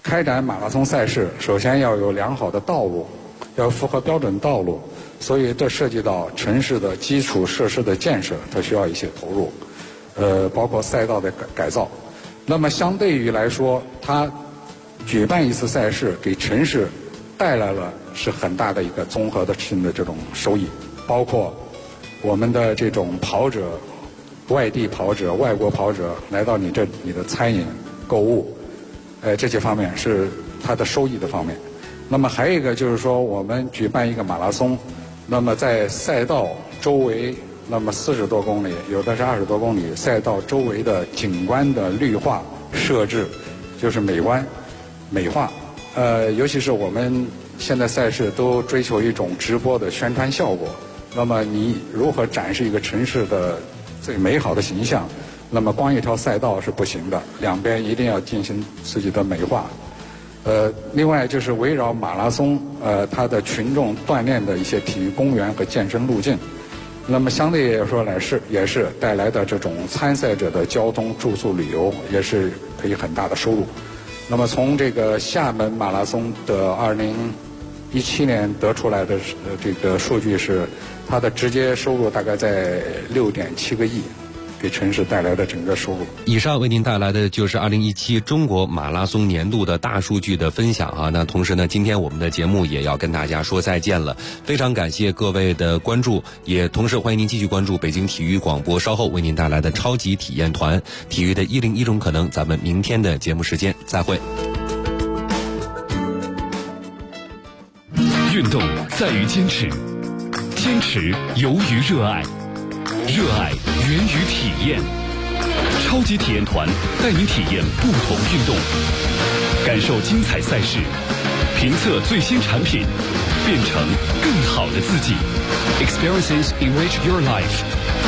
开展马拉松赛事，首先要有良好的道路，要符合标准道路，所以这涉及到城市的基础设施的建设，它需要一些投入，包括赛道的改造。那么相对于来说，它举办一次赛事给城市带来了是很大的一个综合的性的这种收益，包括我们的这种跑者、外地跑者、外国跑者来到你的餐饮、购物，这些方面是它的收益的方面。那么还有一个就是说，我们举办一个马拉松，那么在赛道周围，那么40多公里，有的是20多公里，赛道周围的景观的绿化设置，就是美化。尤其是我们现在赛事都追求一种直播的宣传效果，那么你如何展示一个城市的最美好的形象？那么光一条赛道是不行的，两边一定要进行自己的美化。另外就是围绕马拉松，它的群众锻炼的一些体育公园和健身路径，那么相对来说也是带来的这种参赛者的交通、住宿、旅游也是可以很大的收入。那么从这个厦门马拉松的2017年得出来的这个数据是，它的直接收入大概在6.7个亿。给城市带来的整个收入。 以上为您带来的就是2017中国马拉松年度的大数据的分享啊。那同时呢，今天我们的节目也要跟大家说再见了，非常感谢各位的关注，也同时欢迎您继续关注北京体育广播稍后为您带来的超级体验团体育的101种可能。咱们明天的节目时间再会。 运动在于坚持，坚持由于热爱，热爱源于体验。超级体验团带您体验不同运动，感受精彩赛事，评测最新产品，变成更好的自己。Experiences enrich your life。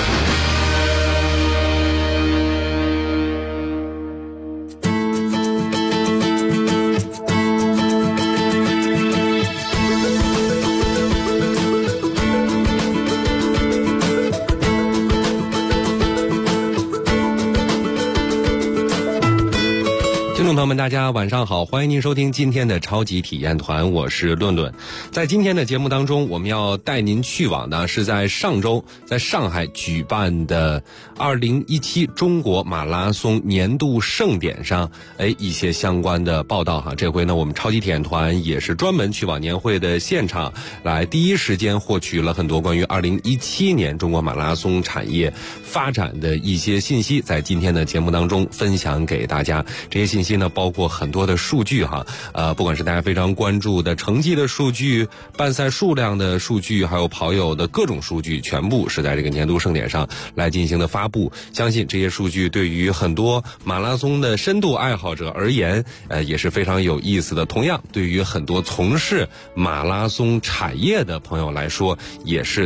朋友们，大家晚上好，欢迎您收听今天的超级体验团，我是论论。在今天的节目当中，我们要带您去往的是在上周在上海举办的2017中国马拉松年度盛典上一些相关的报道哈。这回呢，我们超级体验团也是专门去往年会的现场，来第一时间获取了很多关于2017年中国马拉松产业发展的一些信息，在今天的节目当中分享给大家。这些信息呢，包括很多的数据哈，不管是大家非常关注的成绩的数据、办赛数量的数据，还有跑友的各种数据，全部是在这个年度盛典上来进行的发布。相信这些数据对于很多马拉松的深度爱好者而言，也是非常有意思的。同样，对于很多从事马拉松产业的朋友来说，也是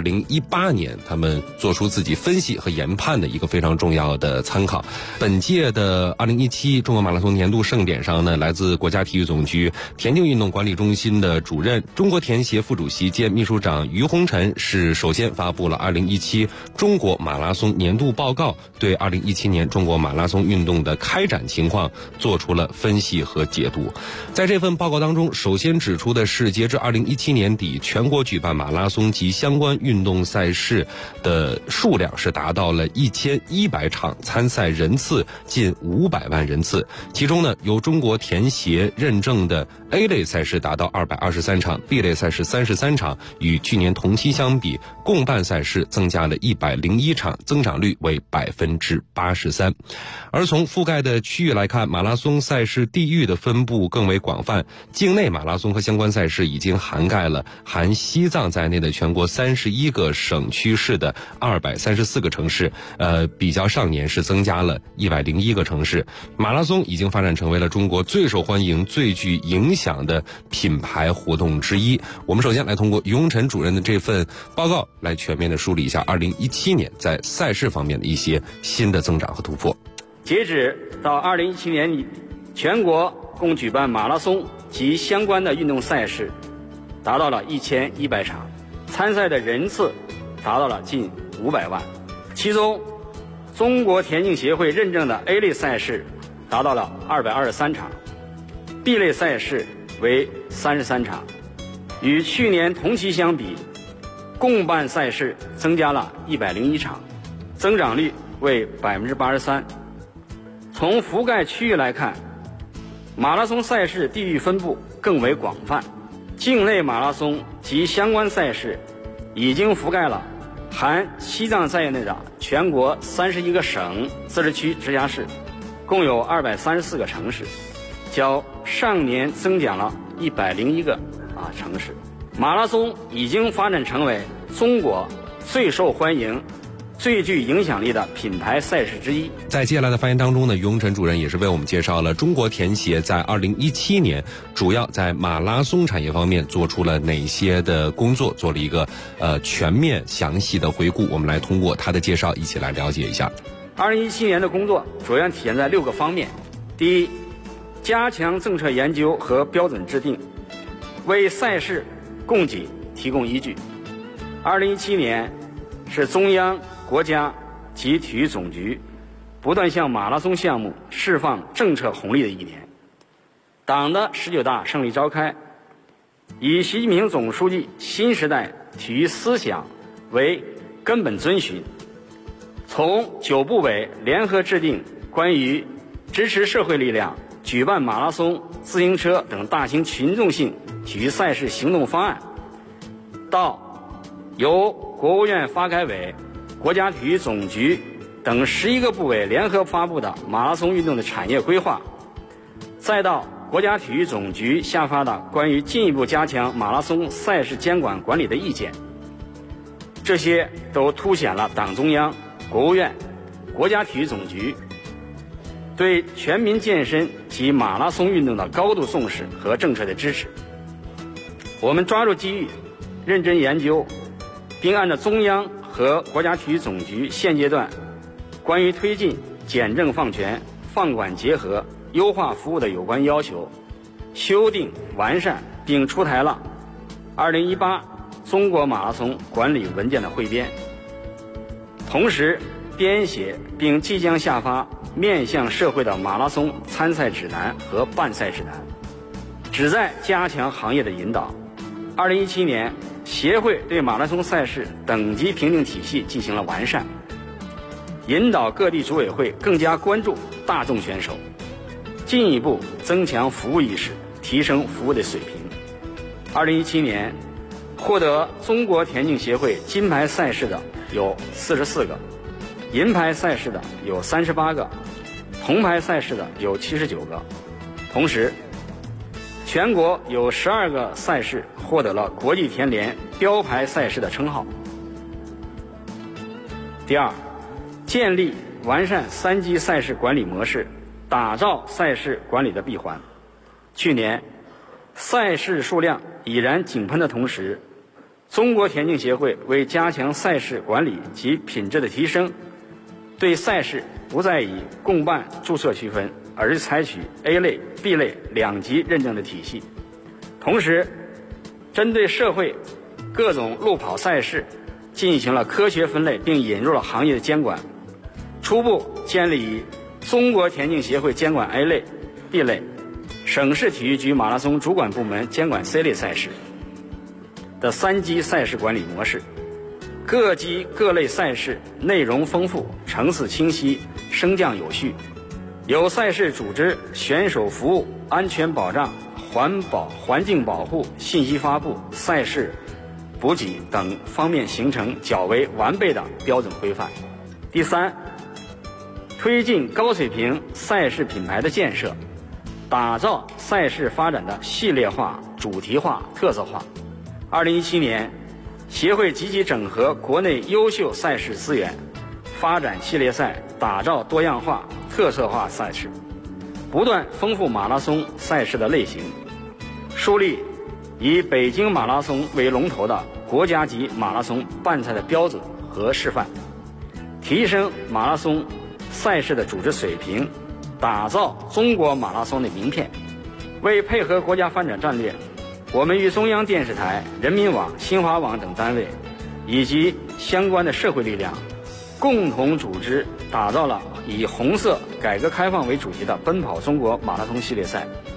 2018年他们做出自己分析和研判的一个非常重要的参考。本届的2017中国马拉松年度盛典上呢，来自国家体育总局田径运动管理中心的主任、中国田协副主席兼秘书长于洪晨是首先发布了2017中国马拉松年度报告，对2017年中国马拉松运动的开展情况做出了分析和解读。在这份报告当中，首先指出的是，截至2017年底，全国举办马拉松及相关运动赛事的数量是达到了1100场，参赛人次近500万人次。其中呢，由中国田协认证的 A 类赛事达到223场， B 类赛事33场，与去年同期相比，共办赛事增加了101场，增长率为83%。而从覆盖的区域来看，马拉松赛事地域的分布更为广泛，境内马拉松和相关赛事已经涵盖了含西藏在内的全国31个省区市的234个城市，比较上年是增加了101个城市。马拉松已经发展成为了中国最受欢迎、最具影响的品牌活动之一。我们首先来通过于洪晨主任的这份报告来全面的梳理一下2017年在赛事方面的一些新的增长和突破。 截止到2017年底，全国共举办马拉松及相关的运动赛事达到了1100场，参赛的人次达到了近500万。其中，中国田径协会认证的 A 类赛事达到了223场 B 类赛事为33场，与去年同期相比，共办赛事增加了101场，增长率为83%。从覆盖区域来看，马拉松赛事地域分布更为广泛，境内马拉松及相关赛事已经覆盖了含西藏在内的全国31个省、自治区、直辖市，共有234个城市，较上年增长了101个城市。马拉松已经发展成为中国最受欢迎、最具影响力的品牌赛事之一。 在接下来的发言当中呢，于洪臣主任也是为我们介绍了中国田协在2017年主要在马拉松产业方面做出了哪些的工作，做了一个全面详细的回顾。我们来通过他的介绍一起来了解一下。 2017年的工作主要体现在6个方面。第一，加强政策研究和标准制定，为赛事供给提供依据。2017年是中央、国家及体育总局不断向马拉松项目释放政策红利的一年。党的19大胜利召开，以习近平总书记新时代体育思想为根本遵循，从9部委联合制定关于支持社会力量举办马拉松、自行车等大型群众性体育赛事行动方案，到由国务院发改委、国家体育总局等11个部委联合发布的马拉松运动的产业规划，再到国家体育总局下发的关于进一步加强马拉松赛事监管管理的意见，这些都凸显了党中央、国务院、国家体育总局对全民健身及马拉松运动的高度重视和政策的支持。我们抓住机遇，认真研究，并按照中央和国家体育总局现阶段关于推进简政放权、放管结合、优化服务的有关要求，修订完善并出台了2018中国马拉松管理文件的汇编，同时编写并即将下发面向社会的马拉松参赛指南和办赛指南，旨在加强行业的引导。2017年，协会对马拉松赛事等级评定体系进行了完善，引导各地组委会更加关注大众选手，进一步增强服务意识，提升服务的水平。2017年，获得中国田径协会金牌赛事的有44个，银牌赛事的有38个，铜牌赛事的有79个。同时，全国有12个赛事获得了国际田联标牌赛事的称号。第二，建立完善3级赛事管理模式，打造赛事管理的闭环。去年，赛事数量已然井喷的同时，中国田径协会为加强赛事管理及品质的提升，对赛事不再以共办注册区分，而是采取 A 类、B 类2级认证的体系。同时，针对社会各种路跑赛事进行了科学分类，并引入了行业的监管，初步建立以中国田径协会监管 A 类、B 类，省市体育局马拉松主管部门监管 C 类赛事的3级赛事管理模式。各级各类赛事内容丰富，层次清晰，升降有序，有赛事组织、选手服务、安全保障、环境保护、信息发布、赛事补给等方面形成较为完备的标准规范。第三，推进高水平赛事品牌的建设，打造赛事发展的系列化、主题化、特色化。2017年，协会积极整合国内优秀赛事资源，发展系列赛，打造多样化、特色化赛事，不断丰富马拉松赛事的类型，树立以北京马拉松为龙头的国家级马拉松办赛的标准和示范，提升马拉松赛事的组织水平，打造中国马拉松的名片。为配合国家发展战略，我们与中央电视台、人民网、新华网等单位以及相关的社会力量共同组织打造了以红色改革开放为主题的奔跑中国马拉松系列赛。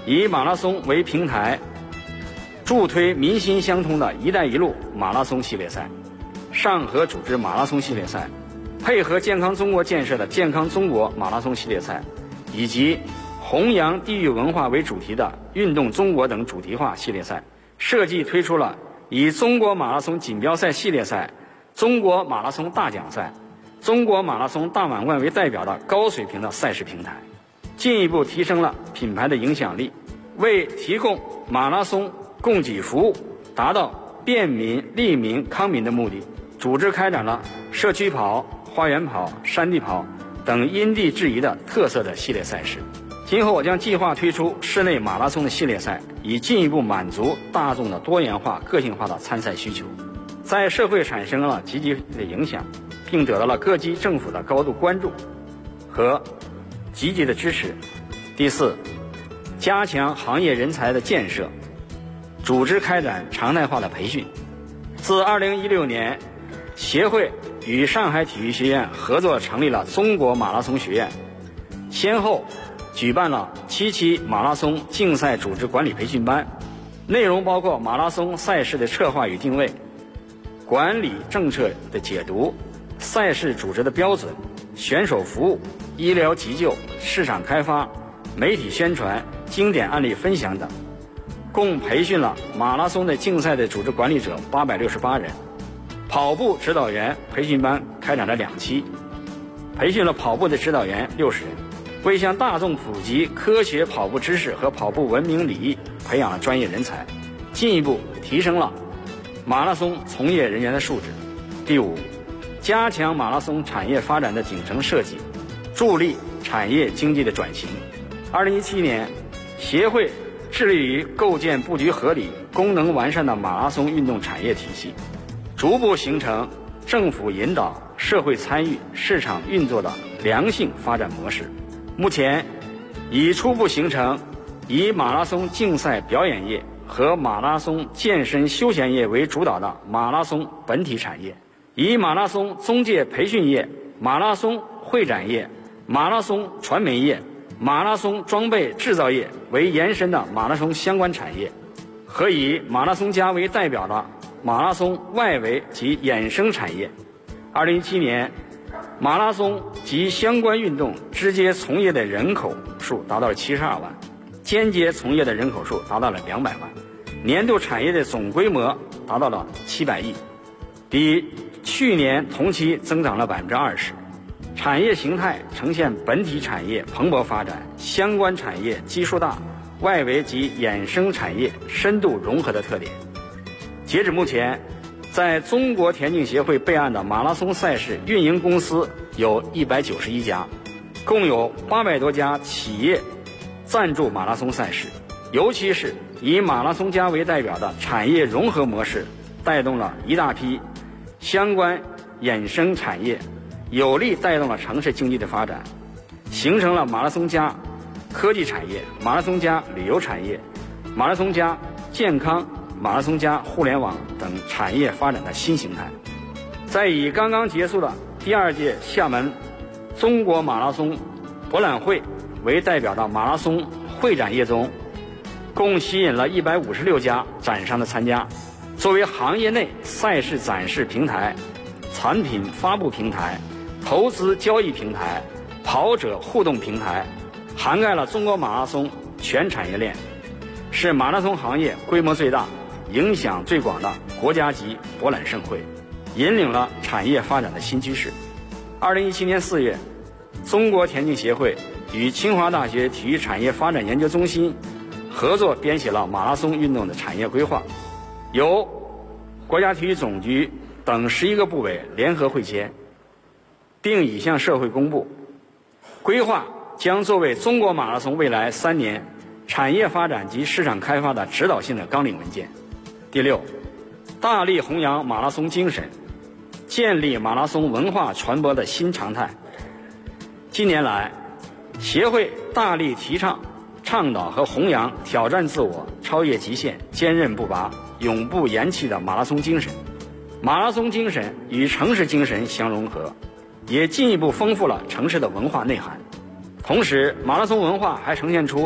以马拉松为平台，助推民心相通的一带一路马拉松系列赛，上合组织马拉松系列赛，配合健康中国建设的健康中国马拉松系列赛，以及弘扬地域文化为主题的运动中国等主题化系列赛，设计推出了以中国马拉松锦标赛系列赛、中国马拉松大奖赛、中国马拉松大满贯为代表的高水平的赛事平台，进一步提升了品牌的影响力，为提供马拉松供给服务，达到便民、利民、康民的目的，组织开展了社区跑、花园跑、山地跑等因地制宜的特色的系列赛事。今后我将计划推出室内马拉松的系列赛，以进一步满足大众的多元化、个性化的参赛需求，在社会产生了积极的影响，并得到了各级政府的高度关注和积极的支持。第四，加强行业人才的建设，组织开展常态化的培训。自2016年，协会与上海体育学院合作成立了中国马拉松学院，先后举办了7期马拉松竞赛组织管理培训班，内容包括马拉松赛事的策划与定位、管理政策的解读、赛事组织的标准、选手服务、医疗急救、市场开发、媒体宣传、经典案例分享等，共培训了马拉松的竞赛的组织管理者868人。跑步指导员培训班开展了2期，培训了跑步的指导员60人，为向大众普及科学跑步知识和跑步文明礼仪培养了专业人才，进一步提升了马拉松从业人员的素质。第五，加强马拉松产业发展的顶层设计，助力产业经济的转型。2017年，协会致力于构建布局合理、功能完善的马拉松运动产业体系，逐步形成政府引导、社会参与、市场运作的良性发展模式。目前已初步形成以马拉松竞赛表演业和马拉松健身休闲业为主导的马拉松本体产业，以马拉松中介培训业、马拉松会展业、马拉松传媒业、马拉松装备制造业为延伸的马拉松相关产业，和以马拉松家为代表的马拉松外围及衍生产业。2017年，马拉松及相关运动直接从业的人口数达到了72万，间接从业的人口数达到了200万，年度产业的总规模达到了700亿，比去年同期增长了20%。产业形态呈现本体产业蓬勃发展、相关产业基数大、外围及衍生产业深度融合的特点。截止目前，在中国田径协会备案的马拉松赛事运营公司有191家，共有800多家企业赞助马拉松赛事，尤其是以马拉松家为代表的产业融合模式，带动了一大批相关衍生产业，有力带动了城市经济的发展，形成了马拉松加科技产业、马拉松加旅游产业、马拉松加健康、马拉松加互联网等产业发展的新形态。在以刚刚结束的第2届厦门中国马拉松博览会为代表的马拉松会展业中，共吸引了156家展商的参加，作为行业内赛事展示平台、产品发布平台、投资交易平台、跑者互动平台，涵盖了中国马拉松全产业链，是马拉松行业规模最大、影响最广的国家级博览盛会，引领了产业发展的新趋势。2017年4月，中国田径协会与清华大学体育产业发展研究中心合作编写了马拉松运动的产业规划，由国家体育总局等11个部委联合汇编，并已向社会公布。规划将作为中国马拉松未来3年产业发展及市场开发的指导性的纲领文件。第6，大力弘扬马拉松精神，建立马拉松文化传播的新常态。近年来，协会大力提倡、倡导和弘扬挑战自我、超越极限、坚韧不拔、永不言弃的马拉松精神。马拉松精神与城市精神相融合，也进一步丰富了城市的文化内涵。同时，马拉松文化还呈现出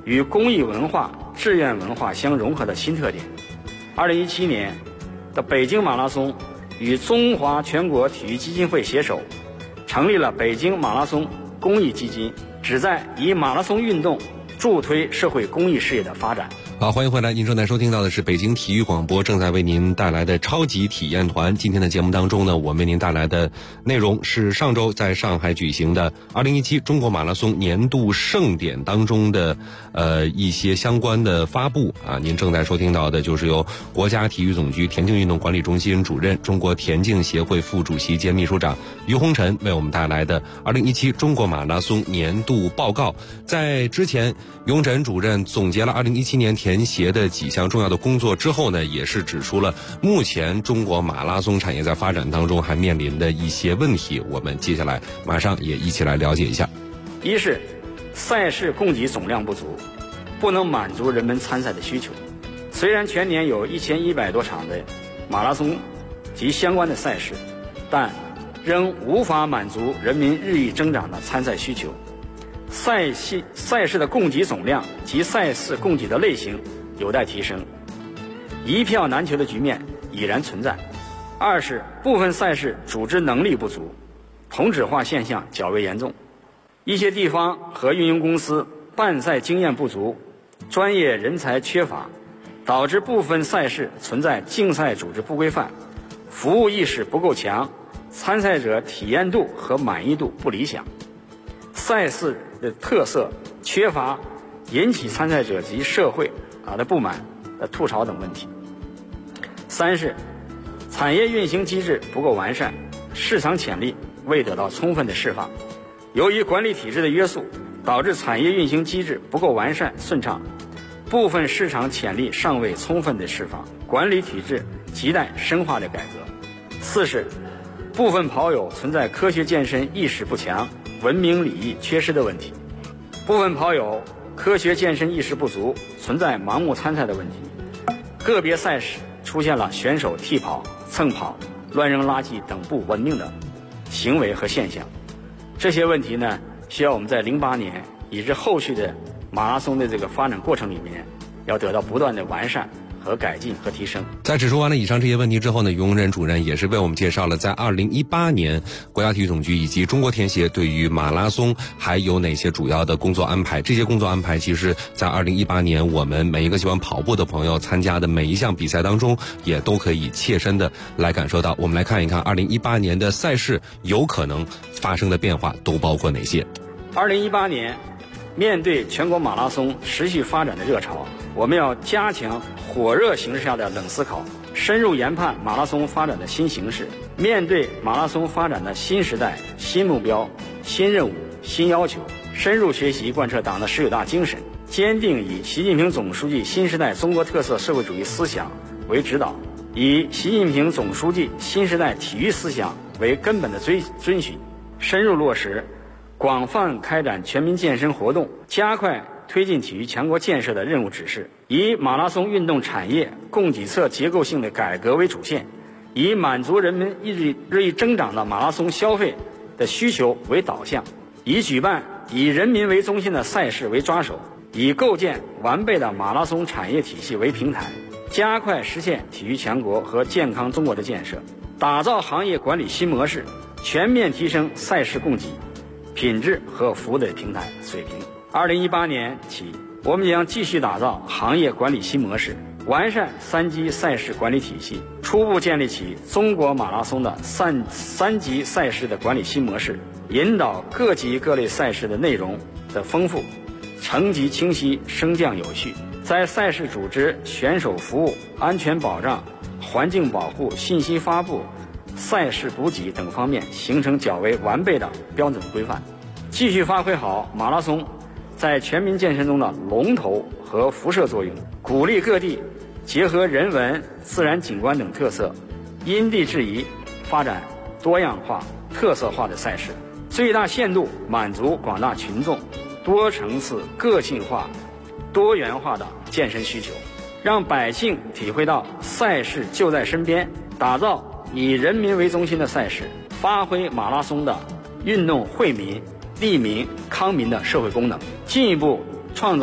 与公益文化、志愿文化相融合的新特点。2017年的北京马拉松与中华全国体育基金会携手，成立了北京马拉松公益基金，旨在以马拉松运动助推社会公益事业的发展。 好，欢迎回来，您正在收听到的是北京体育广播正在为您带来的超级体验团。今天的节目当中呢，我们为您带来的内容是上周在上海举行的2017中国马拉松年度盛典当中的一些相关的发布啊。您正在收听到的就是由国家体育总局田径运动管理中心主任、中国田径协会副主席兼秘书长于洪晨为我们带来的2017中国马拉松年度报告。在之前，于洪晨主任总结了2017年田协的几项重要的工作之后呢，也是指出了目前中国马拉松产业在发展当中还面临的一些问题。我们接下来马上也一起来了解一下。 一是赛事供给总量不足，不能满足人们参赛的需求。虽然全年有1100多场的马拉松及相关的赛事，但仍无法满足人民日益增长的参赛需求。赛事的供给总量及赛事供给的类型有待提升，一票难求的局面已然存在。二是部分赛事组织能力不足，同质化现象较为严重，一些地方和运营公司办赛经验不足，专业人才缺乏，导致部分赛事存在竞赛组织不规范，服务意识不够强，参赛者体验度和满意度不理想，赛事的特色缺乏，引起参赛者及社会的不满的吐槽等问题。三是产业运行机制不够完善，市场潜力未得到充分的释放。由于管理体制的约束，导致产业运行机制不够完善顺畅，部分市场潜力尚未充分的释放，管理体制亟待深化的改革。四是部分跑友存在科学健身意识不强、文明礼仪缺失的问题，部分跑友科学健身意识不足，存在盲目参赛的问题，个别赛事出现了选手替跑、蹭跑、乱扔垃圾等不文明的行为和现象。这些问题呢，需要我们在08年以至后续的马拉松的这个发展过程里面，要得到不断的完善和改进和提升。 在指出完了以上这些问题之后呢，于洪晨主任也是为我们介绍了在2018年国家体育总局以及中国田协对于马拉松还有哪些主要的工作安排。这些工作安排其实在2018年我们每一个喜欢跑步的朋友参加的每一项比赛当中也都可以切身的来感受到。我们来看一看2018年的赛事有可能发生的变化都包括哪些。 2018年面对全国马拉松持续发展的热潮，我们要加强火热形势下的冷思考，深入研判马拉松发展的新形势，面对马拉松发展的新时代、新目标、新任务、新要求，深入学习贯彻党的19大精神，坚定以习近平总书记新时代中国特色社会主义思想为指导，以习近平总书记新时代体育思想为根本的遵循，深入落实广泛开展全民健身活动，加快推进体育强国建设的任务指示，以马拉松运动产业供给侧结构性的改革为主线，以满足人们日益增长的马拉松消费的需求为导向，以举办以人民为中心的赛事为抓手，以构建完备的马拉松产业体系为平台，加快实现体育强国和健康中国的建设，打造行业管理新模式，全面提升赛事供给品质和服务的平台水平。2018年起，我们将继续打造行业管理新模式，完善3级赛事管理体系，初步建立起中国马拉松的三级赛事的管理新模式，引导各级各类赛事的内容的丰富，层级清晰，升降有序，在赛事组织、选手服务、安全保障、环境保护、信息发布、赛事补给等方面形成较为完备的标准规范，继续发挥好马拉松在全民健身中的龙头和辐射作用，鼓励各地结合人文、自然景观等特色，因地制宜发展多样化、特色化的赛事，最大限度满足广大群众多层次、个性化、多元化的健身需求，让百姓体会到赛事就在身边，打造以人民为中心的赛事，发挥马拉松的运动惠民、利民、康民的社会功能，进一步创造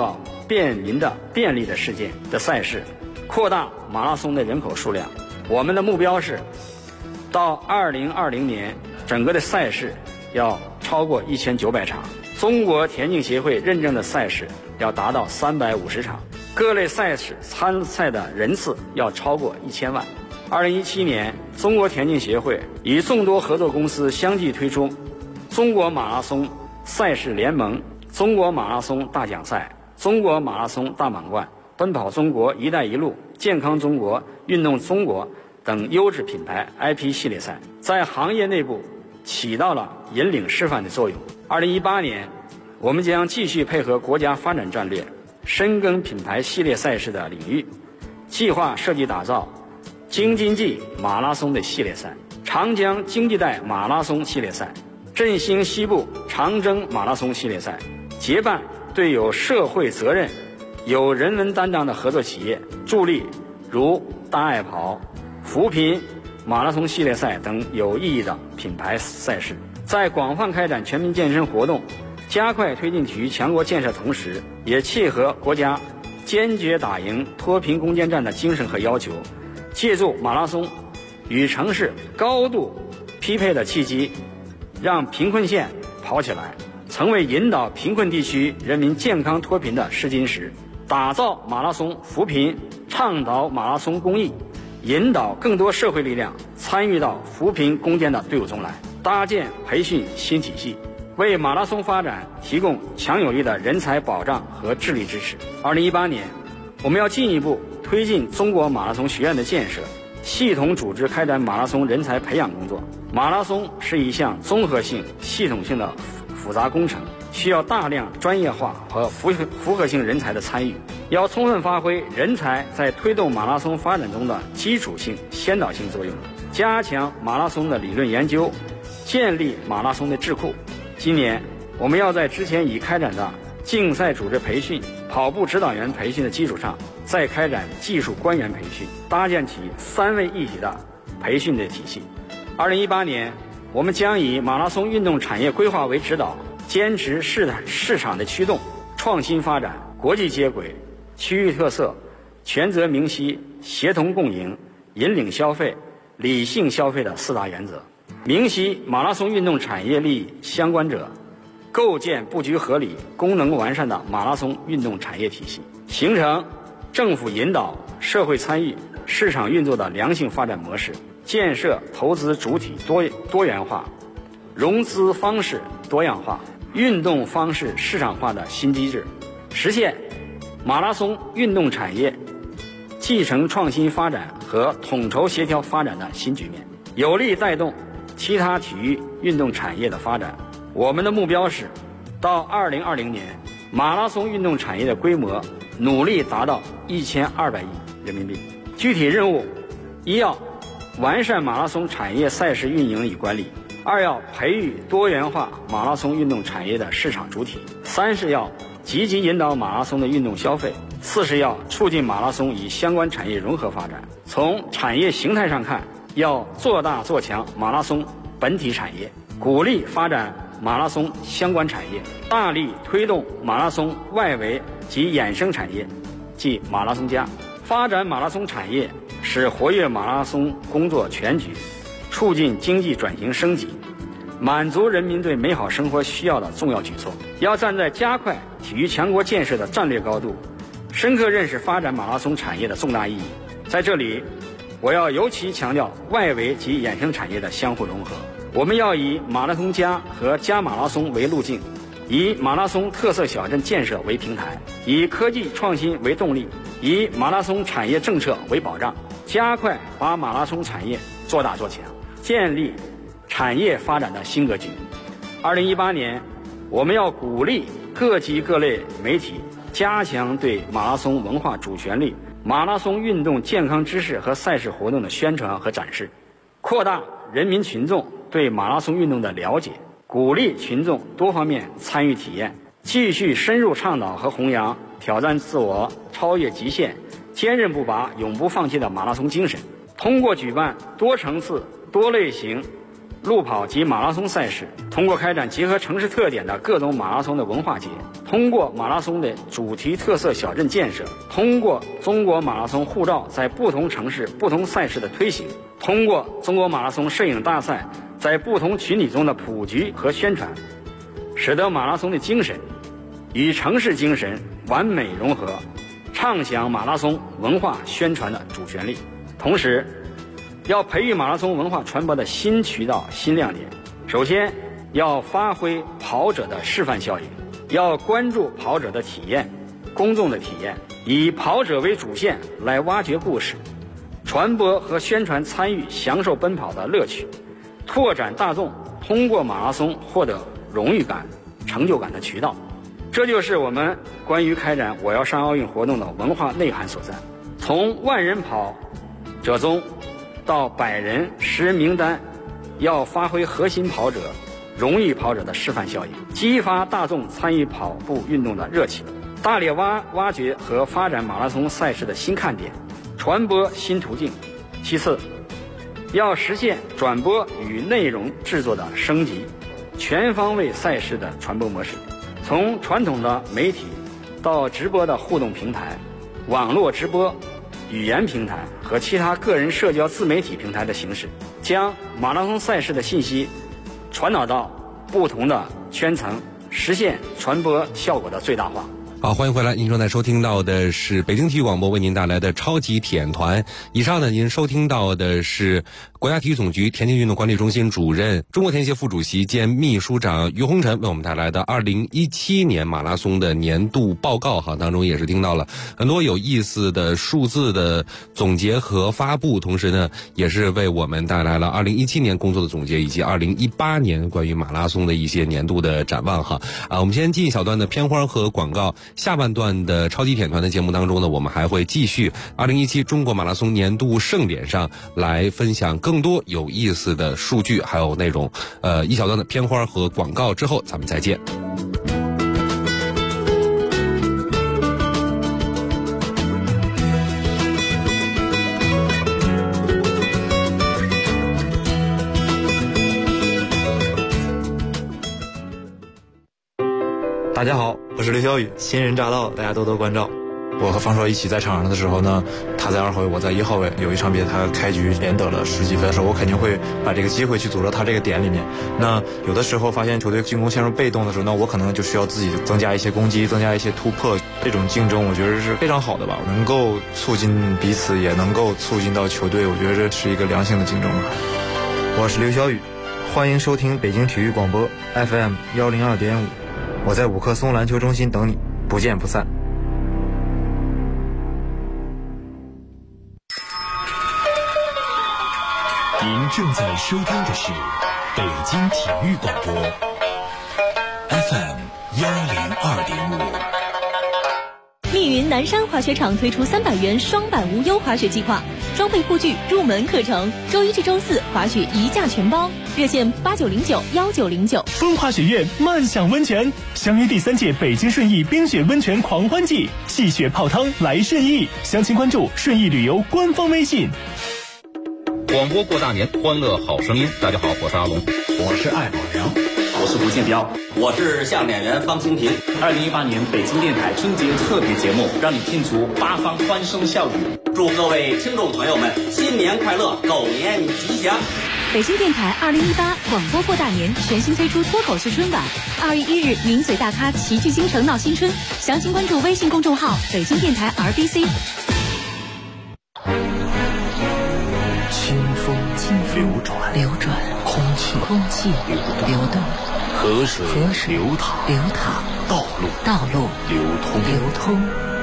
便民的便利的事件的赛事，扩大马拉松的人口数量。我们的目标是到2020年整个的赛事要超过1900场，中国田径协会认证的赛事要达到350场，各类赛事参赛的人次要超过1000万。2017年，中国田径协会与众多合作公司相继推出中国马拉松赛事联盟、中国马拉松大奖赛、中国马拉松大满贯、奔跑中国、一带一路、健康中国、运动中国等优质品牌 IP 系列赛，在行业内部起到了引领示范的作用。2018年，我们将继续配合国家发展战略，深耕品牌系列赛事的领域，计划设计打造京津冀马拉松的系列赛、长江经济带马拉松系列赛、振兴西部长征马拉松系列赛，结伴对有社会责任、有人文担当的合作企业助力如大爱跑、扶贫马拉松系列赛等有意义的品牌赛事。在广泛开展全民健身活动、加快推进体育强国建设同时，也契合国家坚决打赢脱贫攻坚战的精神和要求，借助马拉松与城市高度匹配的契机，让贫困县跑起来，成为引导贫困地区人民健康脱贫的试金石，打造马拉松扶贫，倡导马拉松公益，引导更多社会力量参与到扶贫攻坚的队伍中来，搭建培训新体系，为马拉松发展提供强有力的人才保障和智力支持。2018年，我们要进一步推进中国马拉松学院的建设，系统组织开展马拉松人才培养工作。马拉松是一项综合性、系统性的复杂工程，需要大量专业化和复合性人才的参与，要充分发挥人才在推动马拉松发展中的基础性、先导性作用，加强马拉松的理论研究，建立马拉松的智库。今年，我们要在之前已开展的竞赛组织培训、跑步指导员培训的基础上，再开展技术官员培训，搭建起3位一体的培训的体系。2018年，我们将以马拉松运动产业规划为指导，坚持市场的驱动、创新发展、国际接轨、区域特色、权责明晰、协同共赢、引领消费、理性消费的4大原则，明晰马拉松运动产业利益相关者，构建布局合理、功能完善的马拉松运动产业体系，形成政府引导、社会参与、市场运作的良性发展模式，建设投资主体多元化、融资方式多样化、运动方式市场化的新机制，实现马拉松运动产业继承创新发展和统筹协调发展的新局面，有力带动其他体育运动产业的发展。我们的目标是，到2020年，马拉松运动产业的规模努力达到1200亿人民币。具体任务：一要完善马拉松产业赛事运营与管理；二要培育多元化马拉松运动产业的市场主体；三是要积极引导马拉松的运动消费；四是要促进马拉松与相关产业融合发展。从产业形态上看，要做大做强马拉松本体产业，鼓励发展马拉松相关产业，大力推动马拉松外围及衍生产业，即马拉松加，发展马拉松产业是活跃马拉松工作全局，促进经济转型升级，满足人民对美好生活需要的重要举措。要站在加快体育强国建设的战略高度，深刻认识发展马拉松产业的重大意义。在这里，我要尤其强调外围及衍生产业的相互融合。我们要以马拉松加和加马拉松为路径，以马拉松特色小镇建设为平台，以科技创新为动力，以马拉松产业政策为保障，加快把马拉松产业做大做强，建立产业发展的新格局。2018年，我们要鼓励各级各类媒体加强对马拉松文化主旋律、马拉松运动健康知识和赛事活动的宣传和展示，扩大人民群众对马拉松运动的了解，鼓励群众多方面参与体验，继续深入倡导和弘扬挑战自我、超越极限、坚韧不拔、永不放弃的马拉松精神。通过举办多层次、多类型、 路跑及马拉松赛事，通过开展结合城市特点的各种马拉松的文化节，通过马拉松的主题特色小镇建设，通过中国马拉松护照在不同城市不同赛事的推行，通过中国马拉松摄影大赛在不同群体中的普及和宣传，使得马拉松的精神与城市精神完美融合，畅享马拉松文化宣传的主旋律。同时要培育马拉松文化传播的新渠道新亮点。首先要发挥跑者的示范效应，要关注跑者的体验，公众的体验，以跑者为主线来挖掘故事，传播和宣传参与享受奔跑的乐趣，拓展大众通过马拉松获得荣誉感成就感的渠道。这就是我们关于开展我要上奥运活动的文化内涵所在。从万人跑者中到100人10人名单，要发挥核心跑者、荣誉跑者的示范效应，激发大众参与跑步运动的热情，大力挖掘和发展马拉松赛事的新看点，传播新途径。其次，要实现转播与内容制作的升级，全方位赛事的传播模式，从传统的媒体到直播的互动平台、网络直播、语言平台和其他个人社交自媒体平台的形式，将马拉松赛事的信息传导到不同的圈层，实现传播效果的最大化。 好，欢迎回来，您正在收听到的是北京体育广播为您带来的超级体验团。以上呢，您收听到的是国家体育总局田径运动管理中心主任、中国田协副主席兼秘书长于洪晨为我们带来的2017年马拉松的年度报告。哈，当中也是听到了很多有意思的数字的总结和发布，同时呢，也是为我们带来了2017年工作的总结，以及2018年关于马拉松的一些年度的展望。哈，我们先进一小段的片花和广告。下半段的超级体验团的节目当中呢，我们还会继续2017中国马拉松年度盛典上来分享更多有意思的数据还有内容。一小段的片花和广告之后咱们再见。 大家好，我是刘小雨，新人驾到，大家多多关照。我和方硕一起在场上的时候呢，他在2号位，我在1号位。有一场比赛，他开局连得了10几分的时候，我肯定会把这个机会去组织他这个点里面。那有的时候发现球队进攻陷入被动的时候，那我可能就需要自己增加一些攻击，增加一些突破。这种竞争我觉得是非常好的吧，能够促进彼此，也能够促进到球队，我觉得这是一个良性的竞争。 我是刘小雨，欢迎收听北京体育广播 FM 102.5。我在5棵松篮球中心等你，不见不散。 您正在收听的是北京体育广播 FM 102.5。 密云南山滑雪场推出300元双板无忧滑雪计划，装备护具入门课程，周一至周四滑雪一价全包，热线89091909。 风华雪苑慢享温泉，相约第3届北京顺义冰雪温泉狂欢季，戏雪泡汤来顺义，详情关注顺义旅游官方微信。 广播过大年，欢乐好声音。大家好，我是阿龙， 我是艾宝良， 我是吴建彪，我是相声演员方清平。 2018年北京电台春节特别节目，让你听出八方欢声笑语。 祝各位听众朋友们新年快乐，狗年吉祥。 北京电台2018广播过大年全新推出脱口秀春晚，2月1日名嘴大咖齐聚京城闹新春，详情关注微信公众号北京电台 RBC。 流转，空气流动，河水流淌，道路流通。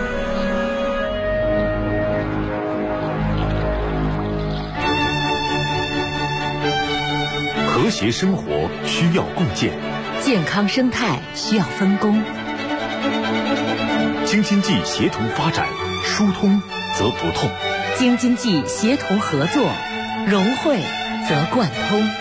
和谐生活需要共建， 健康生态需要分工。 京津冀协同发展，疏通则不痛； 京津冀协同合作，融汇则贯通。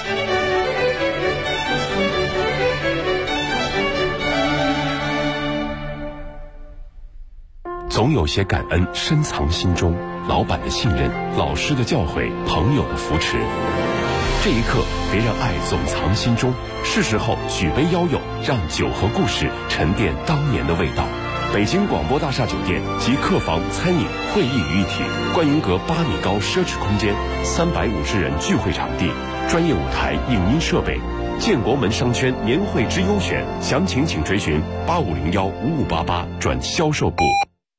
总有些感恩深藏心中，老板的信任，老师的教诲，朋友的扶持。 这一刻，别让爱总藏心中，是时候举杯邀友，让酒和故事沉淀当年的味道。北京广播大厦酒店集客房、餐饮、会议于一体，观云阁8米高奢侈空间，350人聚会场地，专业舞台、影音设备。建国门商圈年会之优选，详情请垂询85015588转销售部。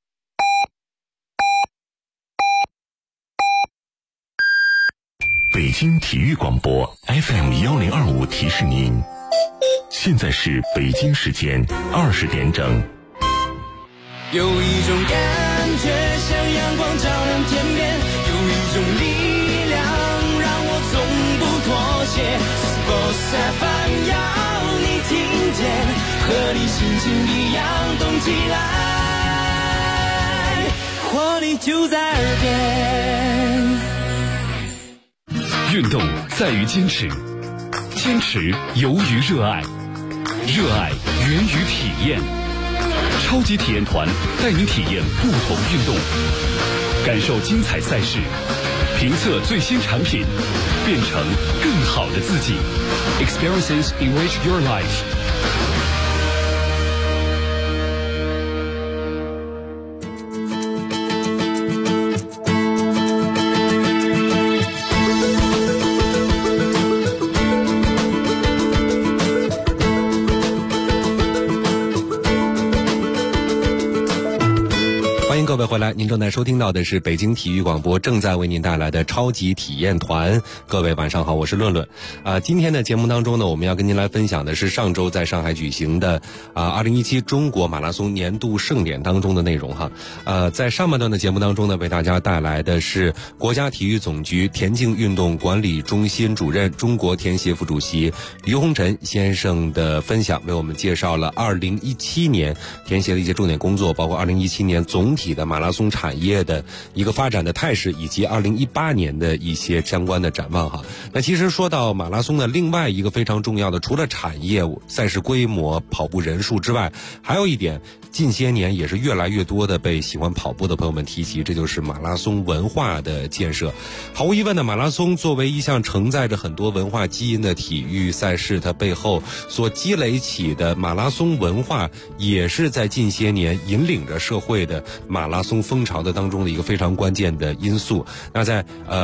北京体育广播 FM1025提示您，现在是北京时间20点整。 有一种感觉像阳光照亮天边，有一种力量让我从不妥协。Sports FM 要你听见，和你心情一样动起来，活力就在耳边。 运动在于坚持，坚持由于热爱，热爱源于体验。超级体验团带您体验不同运动，感受精彩赛事，评测最新产品，变成更好的自己。Experiences enrich your life。 各位回来，您正在收听到的是北京体育广播正在为您带来的超级体验团。各位晚上好，我是论论。今天的节目当中呢，我们要跟您来分享的是上周在上海举行的2017中国马拉松年度盛典当中的内容哈。在上半段的节目当中呢，为大家带来的是国家体育总局田径运动管理中心主任、中国田协副主席于洪臣先生的分享，为我们介绍了2017年田协的一些重点工作，包括2017年总体的马拉松产业的一个发展的态势，以及2018年的一些相关的展望哈。那其实说到马拉松的另外一个非常重要的，除了产业、赛事规模、跑步人数之外，还有一点近些年也是越来越多的被喜欢跑步的朋友们提及，这就是马拉松文化的建设。毫无疑问的，马拉松作为一项承载着很多文化基因的体育赛事，它背后所积累起的马拉松文化，也是在近些年引领着社会的马拉松风潮的当中的一个非常关键的因素。那在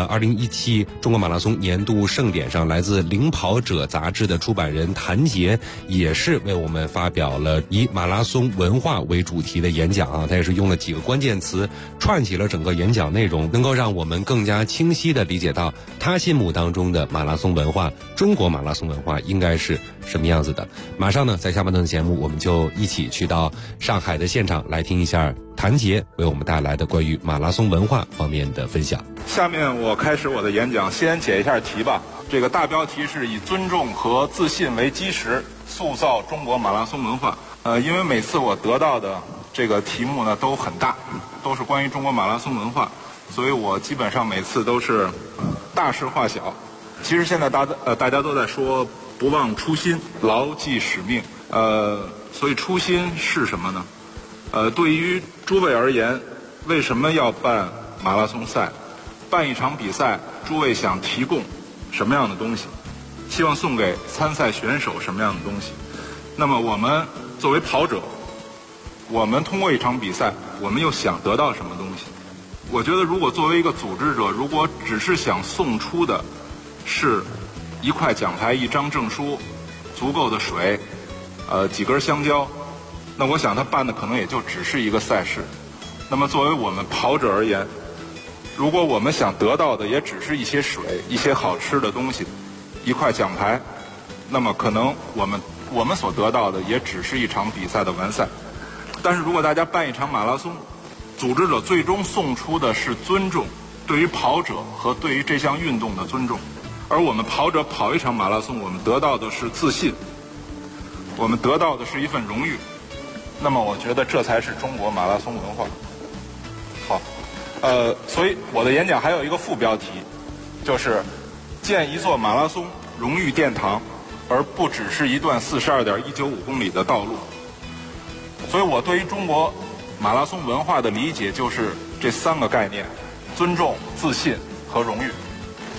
2017中国马拉松年度盛典上，来自《领跑者》杂志的出版人谭杰也是为我们发表了以马拉松文化为主题的演讲啊，他也是用了几个关键词串起了整个演讲内容，能够让我们更加清晰地理解到他心目当中的马拉松文化，中国马拉松文化应该是什么样子的。马上呢，在下半段的节目，我们就一起去到上海的现场来听一下谭杰为我们带来的关于马拉松文化方面的分享。 下面我开始我的演讲，先解一下题吧。这个大标题是以尊重和自信为基石，塑造中国马拉松文化。因为每次我得到的这个题目呢都很大，都是关于中国马拉松文化，所以我基本上每次都是大事化小。其实现在大家都在说不忘初心，牢记使命。所以初心是什么呢？对于诸位而言，为什么要办马拉松赛？办一场比赛，诸位想提供什么样的东西？希望送给参赛选手什么样的东西？那么我们作为跑者，我们通过一场比赛，我们又想得到什么东西？我觉得如果作为一个组织者，如果只是想送出的是一块奖牌、一张证书、足够的水、几根香蕉，那我想他办的可能也就只是一个赛事。那么作为我们跑者而言，如果我们想得到的也只是一些水、一些好吃的东西、一块奖牌，那么可能我们所得到的也只是一场比赛的完赛。但是如果大家办一场马拉松，组织者最终送出的是尊重，对于跑者和对于这项运动的尊重。而我们跑者跑一场马拉松，我们得到的是自信，我们得到的是一份荣誉。那么我觉得这才是中国马拉松文化。好，所以我的演讲还有一个副标题，就是建一座马拉松荣誉殿堂，而不只是一段42.195公里的道路。所以我对于中国马拉松文化的理解就是这3个概念：尊重、自信和荣誉。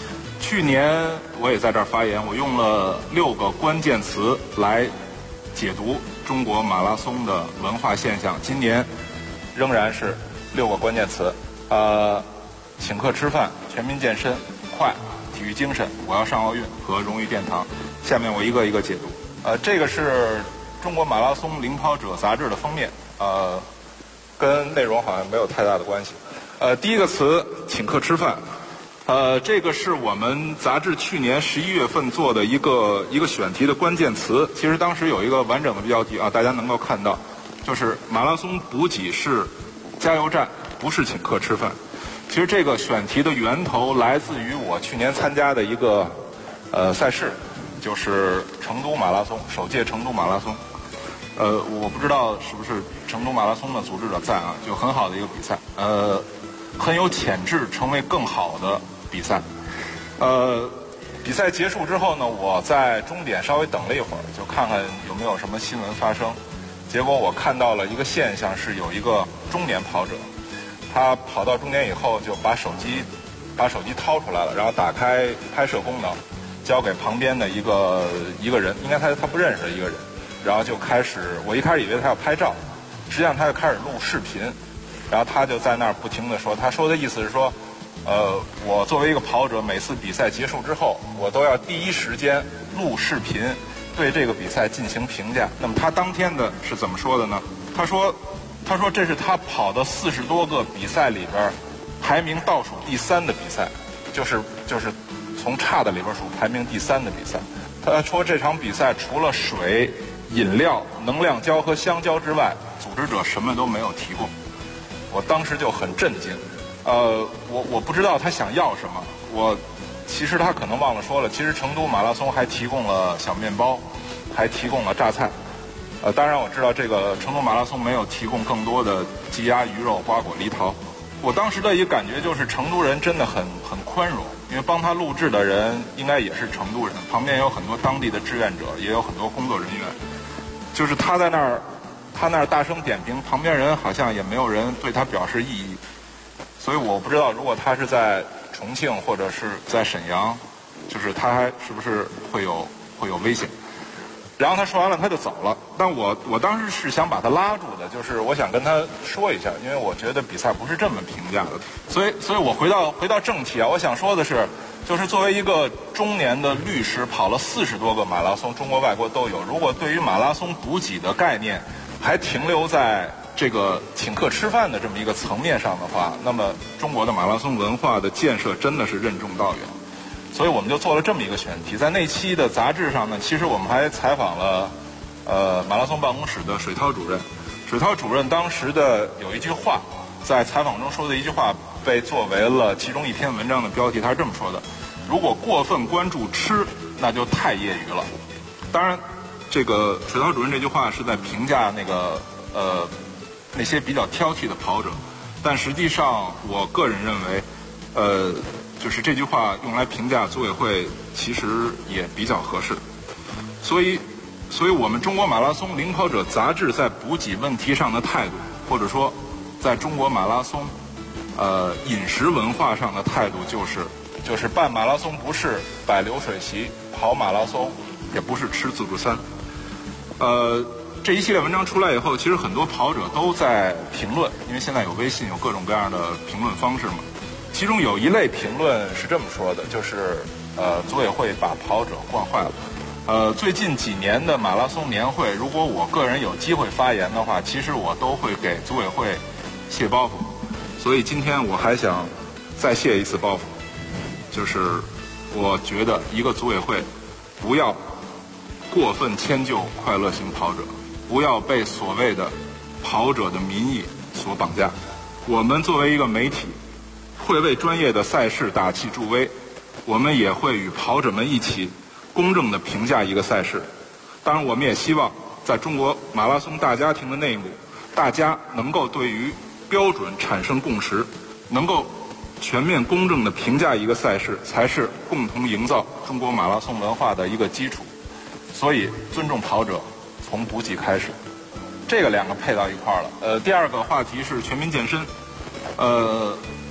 去年我也在这儿发言，我用了6个关键词来解读中国马拉松的文化现象。今年仍然是6个关键词，请客吃饭、全民健身、快、体育精神、我要上奥运和荣誉殿堂。下面我一个一个解读。这个是中国马拉松领跑者杂志的封面，跟内容好像没有太大的关系。第一个词，请客吃饭。这个是我们杂志去年11月份做的一个选题的关键词。其实当时有一个完整的标题大家能够看到，就是马拉松补给是加油站，不是请客吃饭。其实这个选题的源头来自于我去年参加的一个赛事，就是成都马拉松，首届成都马拉松。我不知道是不是成都马拉松的组织者在就很好的一个比赛，很有潜质成为更好的比赛。比赛结束之后呢，我在终点稍微等了一会儿，就看看有没有什么新闻发生。结果我看到了一个现象，是有一个中年跑者，他跑到终点以后就把手机掏出来了，然后打开拍摄功能，交给旁边的一个人，应该他不认识的一个人，然后就开始，我一开始以为他要拍照，实际上他就开始录视频。然后他就在那儿不停地说，他说的意思是说，我作为一个跑者，每次比赛结束之后，我都要第一时间录视频，对这个比赛进行评价。那么他当天的是怎么说的呢？他说这是他跑的40多个比赛里边排名倒数第3的比赛，就是从差的里边数排名第3的比赛。他说这场比赛除了水、饮料、能量胶和香蕉之外，组织者什么都没有提供。我当时就很震惊，我不知道他想要什么。其实他可能忘了说了，其实成都马拉松还提供了小面包，还提供了榨菜。当然我知道这个成都马拉松没有提供更多的鸡鸭鱼肉、瓜果梨桃。我当时的一个感觉就是成都人真的很宽容，因为帮他录制的人应该也是成都人，旁边有很多当地的志愿者，也有很多工作人员。就是他在那儿大声点评，旁边人好像也没有人对他表示异议，所以我不知道如果他是在重庆或者是在沈阳，就是他还是不是会有危险。然后他说完了他就走了，但我当时是想把他拉住的，就是我想跟他说一下，因为我觉得比赛不是这么评价的，所以我回到正题我想说的是，就是作为一个中年的律师，跑了40多个马拉松，中国外国都有，如果对于马拉松补给的概念还停留在这个请客吃饭的这么一个层面上的话，那么中国的马拉松文化的建设真的是任重道远。所以我们就做了这么一个选题。在那期的杂志上呢，其实我们还采访了马拉松办公室的水涛主任。水涛主任当时的有一句话，在采访中说的一句话，被作为了其中一篇文章的标题。他是这么说的：如果过分关注吃，那就太业余了。当然这个水涛主任这句话是在评价那些比较挑剔的跑者，但实际上我个人认为就是这句话用来评价组委会其实也比较合适。所以我们中国马拉松领跑者杂志在补给问题上的态度，或者说在中国马拉松饮食文化上的态度，就是办马拉松不是摆流水席，跑马拉松也不是吃自助餐。这一系列文章出来以后，其实很多跑者都在评论，因为现在有微信，有各种各样的评论方式嘛。其中有一类评论是这么说的，就是组委会把跑者惯坏了。最近几年的马拉松年会，如果我个人有机会发言的话，其实我都会给组委会卸包袱。所以今天我还想再卸一次包袱，就是我觉得一个组委会不要过分迁就快乐型跑者，不要被所谓的跑者的民意所绑架。我们作为一个媒体，会为专业的赛事打气助威，我们也会与跑者们一起公正地评价一个赛事。当然我们也希望在中国马拉松大家庭的内部，大家能够对于标准产生共识，能够全面公正地评价一个赛事，才是共同营造中国马拉松文化的一个基础。所以尊重跑者从补给开始，这个两个配到一块儿了。第二个话题是全民健身。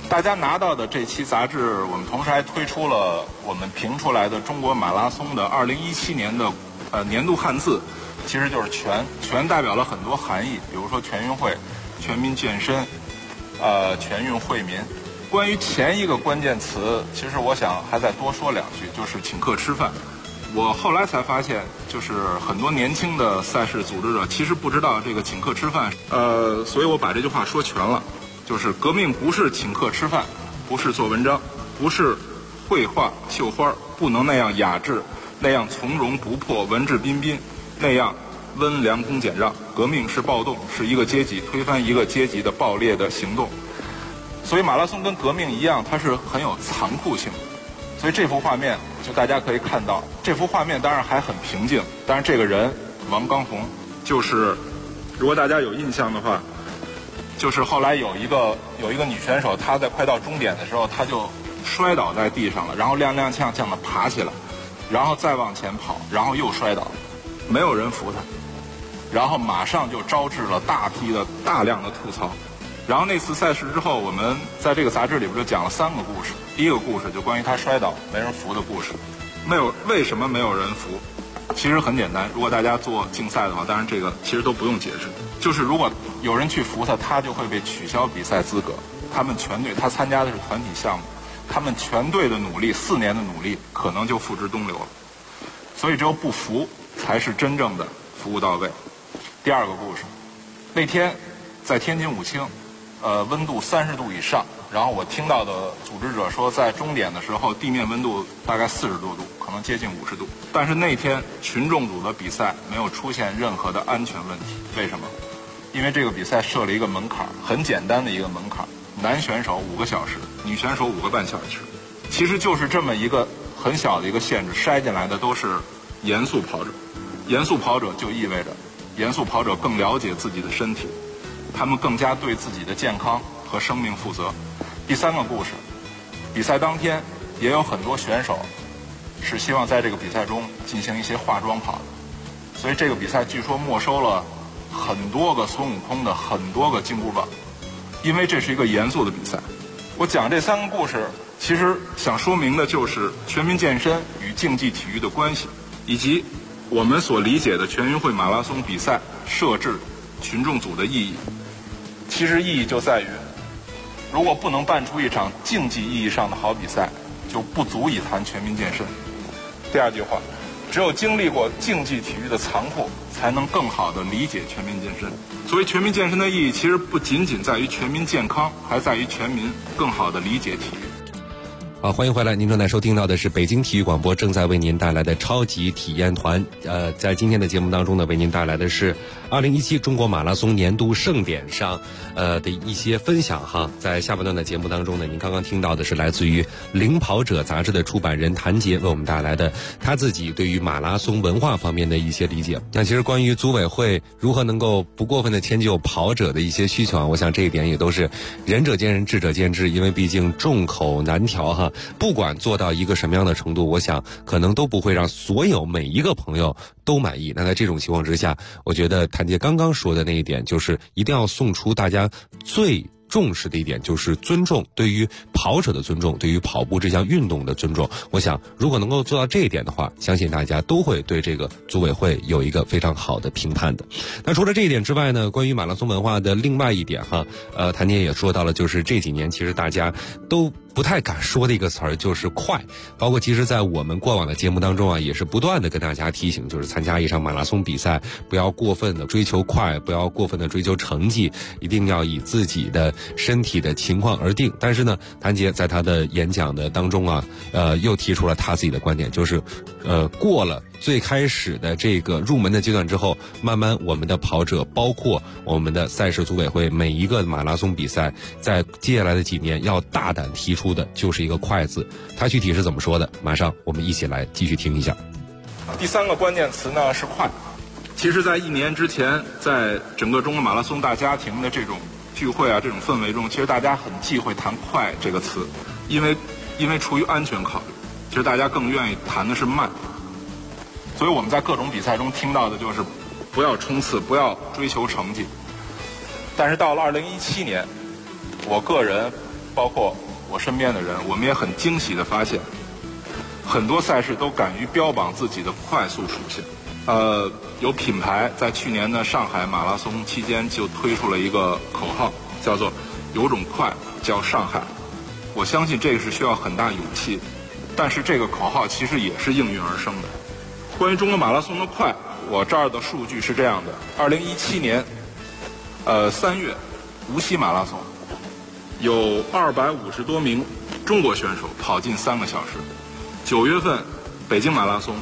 大家拿到的这期杂志，我们同时还推出了我们评出来的中国马拉松的2017年的年度汉字，其实就是全代表了很多含义，比如说全运会、全民健身、全运惠民。关于前一个关键词，其实我想还再多说两句，就是请客吃饭。我后来才发现，就是很多年轻的赛事组织者其实不知道这个请客吃饭，所以我把这句话说全了。就是革命不是请客吃饭，不是做文章，不是绘画绣花，不能那样雅致，那样从容不迫，文质彬彬，那样温良恭俭让。革命是暴动，是一个阶级推翻一个阶级的暴烈的行动。所以马拉松跟革命一样，它是很有残酷性的。所以这幅画面就大家可以看到，这幅画面当然还很平静，但是这个人王刚红，就是如果大家有印象的话，就是后来有一个女选手，她在快到终点的时候，她就摔倒在地上了，然后踉踉跄跄的爬起来，然后再往前跑，然后又摔倒，没有人扶她，然后马上就招致了大量的吐槽。然后那次赛事之后，我们在这个杂志里边就讲了3个故事。第一个故事就关于她摔倒没人扶的故事，为什么没有人扶？其实很简单，如果大家做竞赛的话，当然这个其实都不用解释，就是如果有人去扶他，他就会被取消比赛资格。他们全队，他参加的是团体项目，他们全队的努力，4年的努力，可能就付之东流了。所以只有不服，才是真正的服务到位。第二个故事，那天在天津武清，温度30度以上，然后我听到的组织者说，在终点的时候，地面温度大概40多度，可能接近50度。但是那天群众组的比赛没有出现任何的安全问题，为什么？因为这个比赛设了一个门槛，很简单的一个门槛，男选手5个小时，女选手5个半小时。其实就是这么一个很小的一个限制，筛进来的都是严肃跑者。严肃跑者就意味着，严肃跑者更了解自己的身体，他们更加对自己的健康和生命负责。第3个故事，比赛当天也有很多选手是希望在这个比赛中进行一些化妆跑的，所以这个比赛据说没收了很多个孙悟空的很多个金箍棒，因为这是一个严肃的比赛。我讲这3个故事，其实想说明的就是全民健身与竞技体育的关系，以及我们所理解的全运会马拉松比赛设置群众组的意义。其实意义就在于，如果不能办出一场竞技意义上的好比赛，就不足以谈全民健身。第2句话，只有经历过竞技体育的残酷，才能更好地理解全民健身。所以全民健身的意义其实不仅仅在于全民健康，还在于全民更好地理解体育。 好，欢迎回来！您正在收听到的是北京体育广播正在为您带来的超级体验团。在今天的节目当中呢，为您带来的是2017中国马拉松年度盛典上的一些分享哈。在下半段的节目当中呢，您刚刚听到的是来自于《领跑者》杂志的出版人谭杰为我们带来的他自己对于马拉松文化方面的一些理解。那其实关于组委会如何能够不过分的迁就跑者的一些需求啊，我想这一点也都是仁者见仁，智者见智，因为毕竟众口难调哈。不管做到一个什么样的程度，我想可能都不会让所有每一个朋友都满意。那在这种情况之下，我觉得谭杰刚刚说的那一点，就是一定要送出大家最重视的一点，就是尊重，对于跑者的尊重，对于跑步这项运动的尊重。我想如果能够做到这一点的话，相信大家都会对这个组委会有一个非常好的评判的。那除了这一点之外呢，关于马拉松文化的另外一点哈，谭杰也说到了，就是这几年其实大家都不太敢说的一个词儿就是快，包括其实在我们过往的节目当中啊，也是不断的跟大家提醒，就是参加一场马拉松比赛，不要过分的追求快，不要过分的追求成绩，一定要以自己的身体的情况而定。但是呢，谭杰在他的演讲的当中啊，又提出了他自己的观点，就是过了最开始的这个入门的阶段之后，慢慢我们的跑者，包括我们的赛事组委会，每一个马拉松比赛在接下来的几年要大胆提出的就是一个快字。他具体是怎么说的，马上我们一起来继续听一下。 第3个关键词呢是快。其实在1年之前，在整个中国马拉松大家庭的这种聚会啊，这种氛围中，其实大家很忌讳谈快这个词，因为出于安全考虑，其实大家更愿意谈的是慢。所以我们在各种比赛中听到的就是不要冲刺，不要追求成绩。但是到了2017年，我个人包括我身边的人，我们也很惊喜地发现，很多赛事都敢于标榜自己的快速属性。有品牌在去年的上海马拉松期间就推出了一个口号，叫做“有种快叫上海”。我相信这个是需要很大勇气，但是这个口号其实也是应运而生的。关于中国马拉松的快，我这儿的数据是这样的：2017年3月无锡马拉松有250多名中国选手跑进3个小时；9月份北京马拉松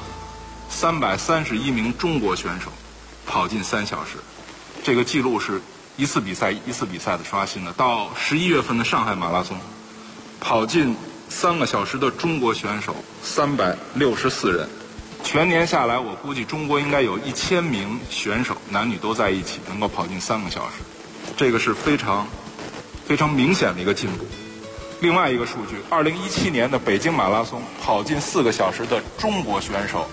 331名中国选手跑进3小时，这个记录是一次比赛的刷新的。到11月份的上海马拉松，跑进3个小时的中国选手364人。全年下来，我估计中国应该有1000名选手，男女都在一起，能够跑进3个小时，这个是非常明显的一个进步。另外一个数据，2017年的北京马拉松跑进4个小时的中国选手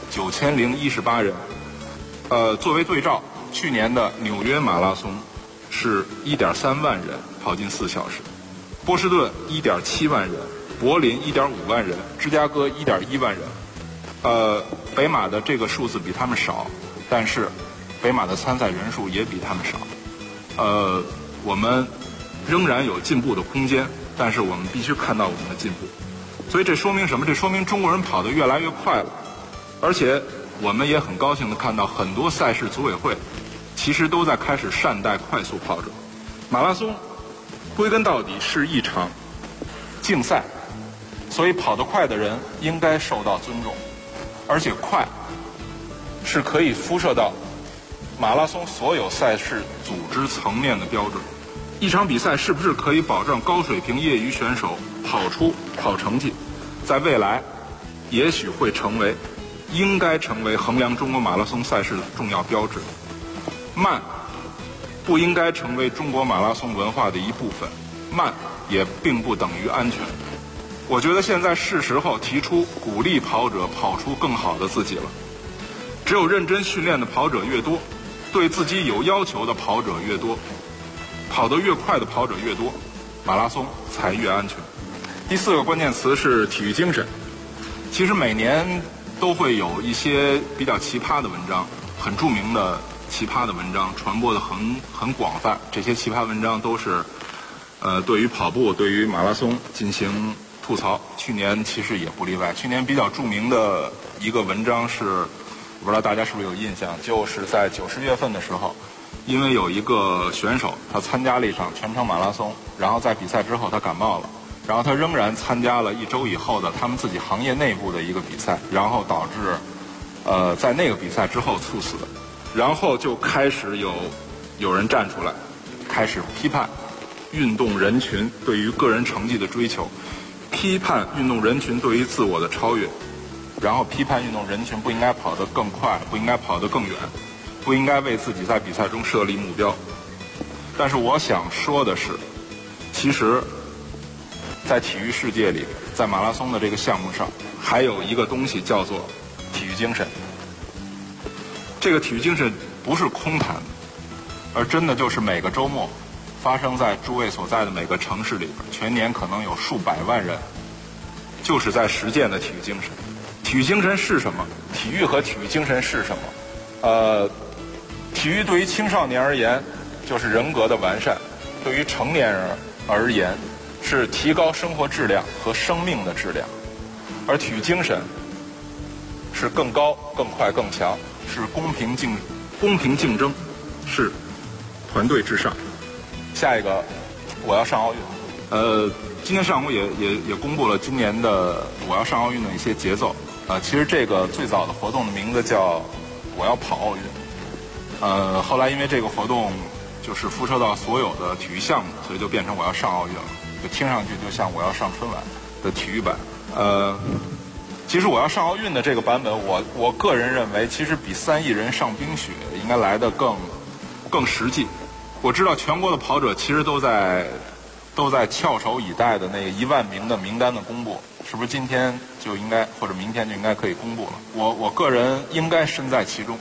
9018人。作为对照，去年的纽约马拉松是1.3万人跑进4小时，波士顿1.7万人，柏林1.5万人，芝加哥1.1万人。北马的这个数字比他们少，但是北马的参赛人数也比他们少。我们仍然有进步的空间，但是我们必须看到我们的进步。所以这说明什么？这说明中国人跑得越来越快了。而且我们也很高兴地看到，很多赛事组委会其实都在开始善待快速跑者。马拉松归根到底是一场竞赛，所以跑得快的人应该受到尊重。而且快是可以辐射到马拉松所有赛事组织层面的标准。一场比赛是不是可以保证高水平业余选手跑成绩，在未来也许会应该成为衡量中国马拉松赛事的重要标志。慢不应该成为中国马拉松文化的一部分，慢也并不等于安全。我觉得现在是时候提出鼓励跑者跑出更好的自己了。只有认真训练的跑者越多，对自己有要求的跑者越多，跑得越快的跑者越多，马拉松才越安全。第4个关键词是体育精神。其实每年都会有一些比较奇葩的文章，很著名的奇葩的文章，传播的很广泛。这些奇葩文章都是对于跑步、对于马拉松进行吐槽。去年其实也不例外。去年比较著名的一个文章是，我不知道大家是不是有印象，就是在90月份的时候，因为有一个选手他参加了一场全程马拉松，然后在比赛之后他感冒了，然后他仍然参加了1周以后的他们自己行业内部的一个比赛，然后导致在那个比赛之后猝死。然后就开始有人站出来，开始批判运动人群对于个人成绩的追求，批判运动人群对于自我的超越，然后批判运动人群不应该跑得更快，不应该跑得更远，不应该为自己在比赛中设立目标。但是我想说的是，其实在体育世界里，在马拉松的这个项目上，还有一个东西叫做体育精神。这个体育精神不是空谈的，而真的就是每个周末发生在诸位所在的每个城市里边，全年可能有数百万人就是在实践的体育精神。体育精神是什么？体育和体育精神是什么？体育对于青少年而言就是人格的完善，对于成年人而言是提高生活质量和生命的质量，而体育精神是更高、更快、更强，是公平竞争，是团队至上。下一个，我要上奥运。今天上午也公布了今年的我要上奥运的一些节奏。其实这个最早的活动的名字叫我要跑奥运。后来因为这个活动就是辐射到所有的体育项目，所以就变成我要上奥运了，就听上去就像我要上春晚的体育版。其实我要上奥运的这个版本，我个人认为其实比3亿人上冰雪应该来得更实际。我知道全国的跑者其实都在翘首以待的那1万名的名单的公布，是不是今天就应该或者明天就应该可以公布了？我个人应该身在其中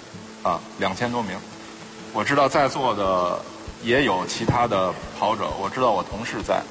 ，2000多名。我知道在座的也有其他的跑者，我知道我同事在，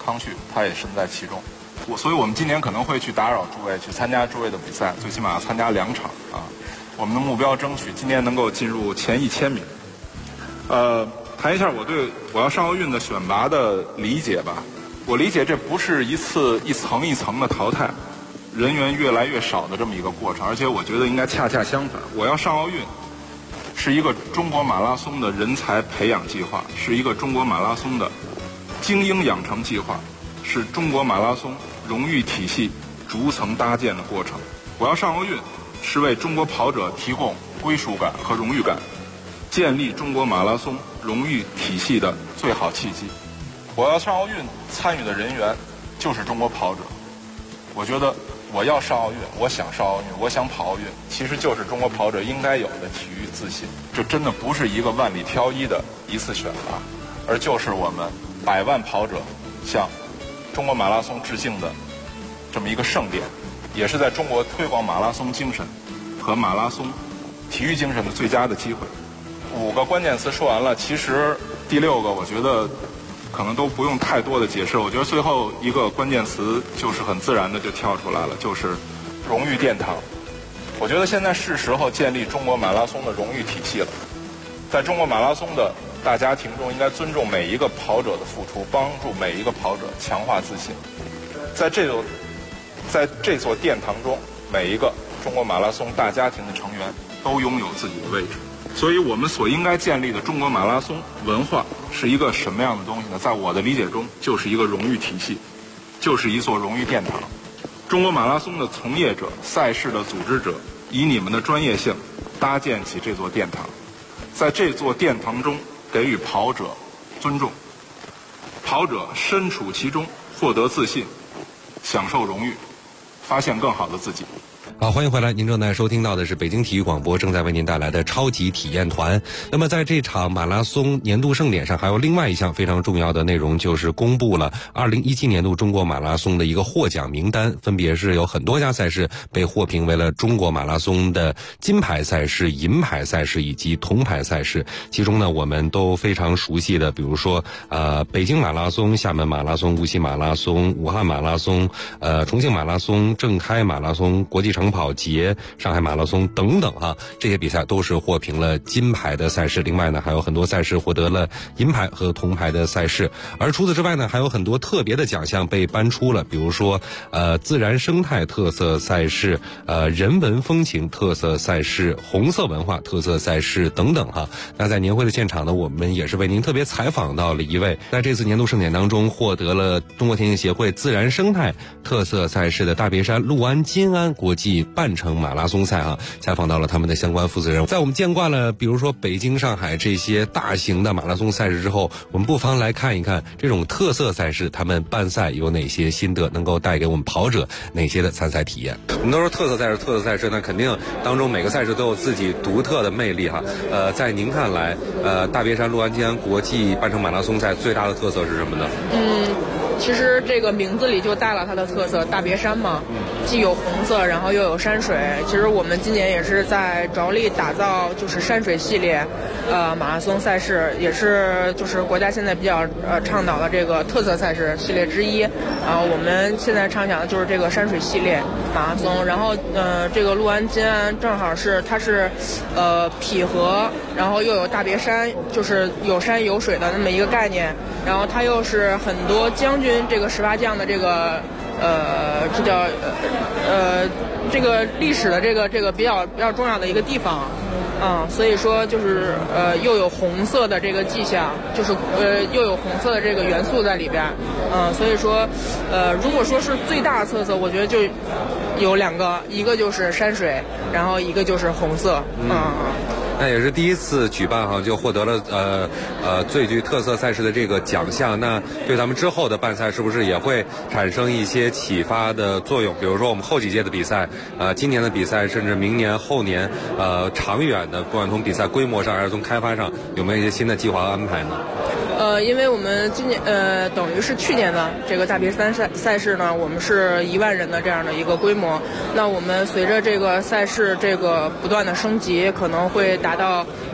康旭，他也身在其中。所以我们今年可能会去打扰诸位去参加诸位的比赛，最起码要参加2场啊。我们的目标争取今年能够进入前1000名。谈一下我对我要上奥运的选拔的理解吧。我理解这不是一次一层一层的淘汰，人员越来越少的这么一个过程，而且我觉得应该恰恰相反。我要上奥运是一个中国马拉松的人才培养计划，是一个中国马拉松的精英养成计划，是中国马拉松荣誉体系逐层搭建的过程。我要上奥运是为中国跑者提供归属感和荣誉感，建立中国马拉松荣誉体系的最好契机。我要上奥运参与的人员就是中国跑者。我觉得我要上奥运，我想上奥运，我想跑奥运，其实就是中国跑者应该有的体育自信。这真的不是一个万里挑一的一次选拔，而就是我们100万跑者向中国马拉松致敬的这么一个盛典，也是在中国推广马拉松精神和马拉松体育精神的最佳的机会。5个关键词说完了，其实第6个我觉得可能都不用太多的解释。我觉得最后一个关键词就是很自然的就跳出来了，就是荣誉殿堂。我觉得现在是时候建立中国马拉松的荣誉体系了。在中国马拉松的大家庭中，应该尊重每一个跑者的付出，帮助每一个跑者强化自信。在这座殿堂中，每一个中国马拉松大家庭的成员都拥有自己的位置。所以我们所应该建立的中国马拉松文化是一个什么样的东西呢？在我的理解中，就是一个荣誉体系，就是一座荣誉殿堂。中国马拉松的从业者、赛事的组织者，以你们的专业性搭建起这座殿堂，在这座殿堂中给予跑者尊重，跑者身处其中，获得自信，享受荣誉，发现更好的自己。 好，欢迎回来，您正在收听到的是北京体育广播正在为您带来的超级体验团。那么在这场马拉松年度盛典上，还有另外一项非常重要的内容，就是公布了2017年度中国马拉松的一个获奖名单，分别是有很多家赛事被获评为了中国马拉松的金牌赛事、银牌赛事以及铜牌赛事。其中呢，我们都非常熟悉的，比如说北京马拉松、厦门马拉松、无锡马拉松、武汉马拉松、重庆马拉松、郑开马拉松、国际长跑节、上海马拉松等等哈，这些比赛都是获评了金牌的赛事。另外呢，还有很多赛事获得了银牌和铜牌的赛事。而除此之外呢，还有很多特别的奖项被颁出了，比如说自然生态特色赛事、人文风情特色赛事、红色文化特色赛事等等哈。那在年会的现场呢，我们也是为您特别采访到了一位在这次年度盛典当中获得了中国田径协会自然生态特色赛事的大别山六安金安国际半程马拉松赛采访到了他们的相关负责人。在我们见惯了比如说北京、上海这些大型的马拉松赛事之后，我们不妨来看一看这种特色赛事他们办赛有哪些心得，能够带给我们跑者哪些的参赛体验。我们都说特色赛事那肯定当中每个赛事都有自己独特的魅力在您看来大别山六安金安国际半程马拉松赛最大的特色是什么呢？ 其实这个名字里就带了它的特色，大别山嘛，既有红色，然后又有山水。其实我们今年也是在着力打造就是山水系列，马拉松赛事，也是就是国家现在比较倡导的这个特色赛事系列之一。我们现在畅想的就是这个山水系列马拉松。然后这个六安金安正好是它是匹合，然后又有大别山，就是有山有水的那么一个概念。然后它又是很多将军这个18将的这个这叫这个历史的这个比较重要的一个地方所以说就是又有红色的这个迹象，就是又有红色的这个元素在里边所以说如果说是最大的特色，我觉得就有2个，一个就是山水，然后一个就是红色那也是第一次举办就获得了最具特色赛事的这个奖项。那对咱们之后的办赛是不是也会产生一些启发的作用？比如说我们后几届的比赛，今年的比赛，甚至明年、后年，长远的，不管从比赛规模上还是从开发上，有没有一些新的计划和安排呢？ 因为我们今年等于是去年的这个大别山赛事呢，我们是1万人的这样的一个规模。那我们随着这个赛事这个不断的升级，可能会达到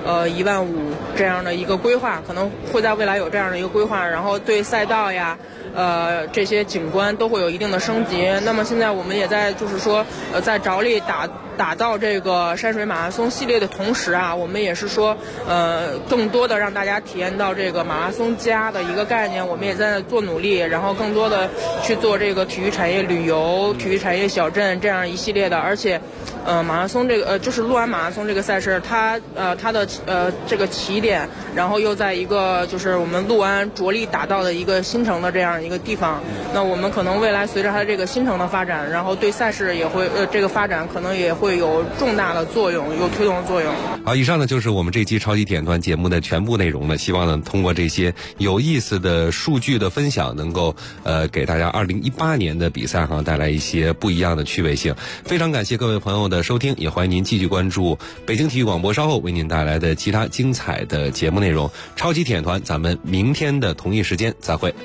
15000这样的一个规划，可能会在未来有这样的一个规划，然后对赛道呀。这些景观都会有一定的升级。那么现在我们也在就是说，在着力打造这个山水马拉松系列的同时啊，我们也是说，更多的让大家体验到这个马拉松加的一个概念。我们也在做努力，然后更多的去做这个体育产业旅游、体育产业小镇这样一系列的，而且。马拉松这个就是陆安马拉松这个赛事，它的这个起点，然后又在一个就是我们陆安着力打造的一个新城的这样一个地方。那我们可能未来随着它这个新城的发展，然后对赛事也会这个发展可能也会有重大的作用，有推动的作用。 好，以上呢就是我们这期超级体验团节目的全部内容了。希望呢通过这些有意思的数据的分享，能够给大家2018年的比赛带来一些不一样的趣味性。非常感谢各位朋友的收听，也欢迎您继续关注北京体育广播稍后为您带来的其他精彩的节目内容。超级体验团，咱们明天的同一时间再会。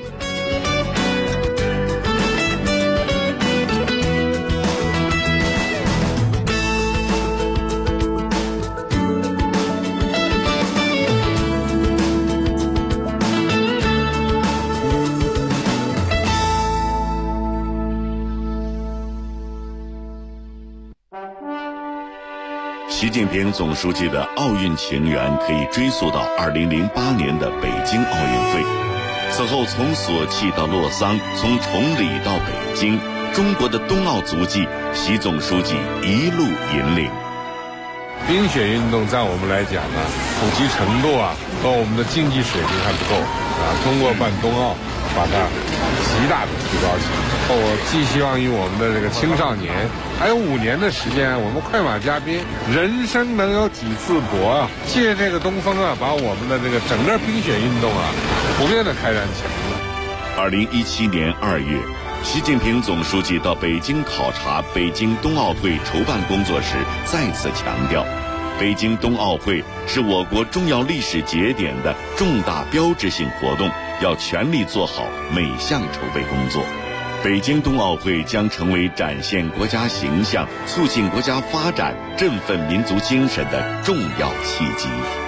习近平总书记的奥运情缘可以追溯到2008年的北京奥运会。此后从索契到洛桑，从崇礼到北京，中国的冬奥足迹，习总书记一路引领。 冰雪运动在我们来讲呢，普及程度和我们的竞技水平还不够通过办冬奥，把它极大的提高起来。我寄希望于我们的这个青少年，还有5年的时间，我们快马加鞭，人生能有几次搏借这个东风把我们的这个整个冰雪运动普遍的开展起来。 2017年2月，习近平总书记到北京考察北京冬奥会筹办工作时，再次强调，北京冬奥会是我国重要历史节点的重大标志性活动，要全力做好每项筹备工作。北京冬奥会将成为展现国家形象、促进国家发展、振奋民族精神的重要契机。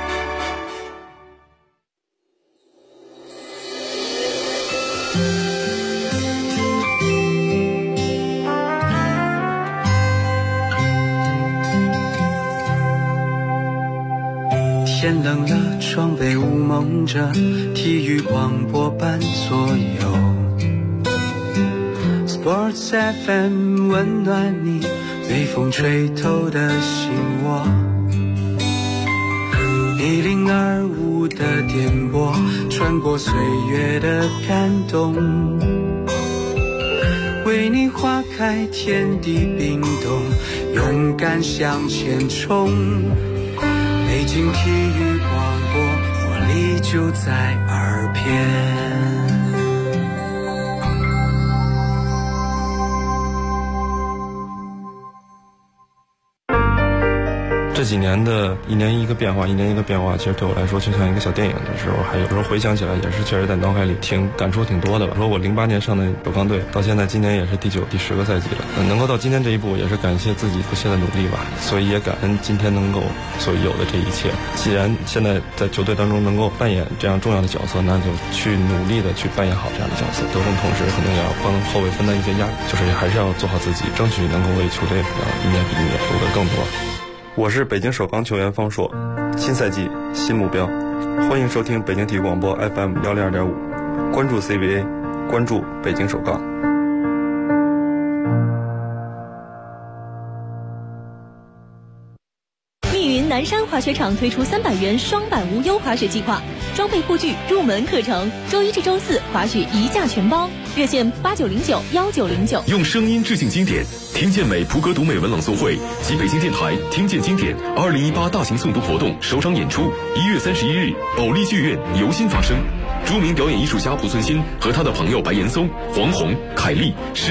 天冷了，窗被雾蒙着，体育广播伴左右。Sports FM 温暖你被风吹透的心窝，1025的电波穿过岁月的感动，为你花开天地冰冻，勇敢向前冲。北京体育广播，活力就在耳边。 这几年的一年一个变化，其实对我来说就像一个小电影的时候，还有时候回想起来也是确实在脑海里感触挺多的吧。说我08年上的首钢队，到现在今年也是第9、第10个赛季了，能够到今天这一步，也是感谢自己不懈的努力吧。所以也感恩今天能够所有的这一切。既然现在在球队当中能够扮演这样重要的角色，那就去努力的去扮演好这样的角色。得分同时肯定也要帮后卫分担一些压力，就是还是要做好自己，争取能够为球队一年比一年夺得更多。我是北京首钢球员方硕，新赛季新目标，欢迎收听北京体育广播 FM 102.5，关注 CBA， 关注北京首钢。 密云南山滑雪场推出300元双板无忧滑雪计划，装备护具入门课程，周一至周四滑雪一价全包，热线89091909。 用声音致敬经典，听见美普格读美文朗诵会及北京电台听见经典2018大型诵读活动首场演出1月31日，偶立剧院由心发声。著名表演艺术家濮存昕和他的朋友白岩松、黄宏、凯丽